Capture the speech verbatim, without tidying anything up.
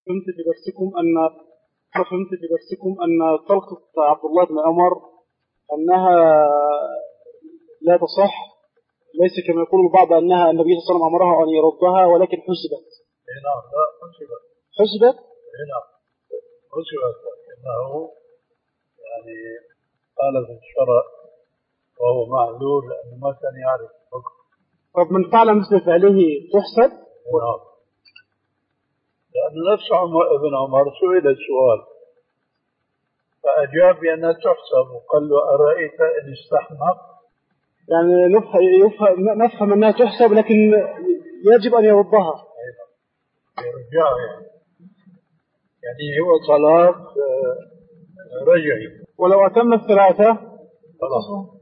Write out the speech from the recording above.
فهمت في درسكم أن فهمت في درسكم أن طلقة عبد الله بن عمر أنها لا تصح، ليس كما يقول البعض أنها النبي صلى الله عليه وسلم أمرها أن يردها ولكن حسبت. نعم لا حسبت. حسبت؟ نعم حسبت، لكنه يعني قال في الشرع وهو معذور لأنه ما كان يعرف الحكم. طب من فعل مثل فعله تحسب؟ نعم، لأن نفس ابن عمر سئل السؤال فأجاب بأنها تحسب، وقال له أرأيت إن استحمق؟ يعني نفهم, نفهم أنها تحسب لكن يجب أن يردها. يرجع يعني يعني هو طلاق رجعي. ولو أتم الثلاثة خلاص.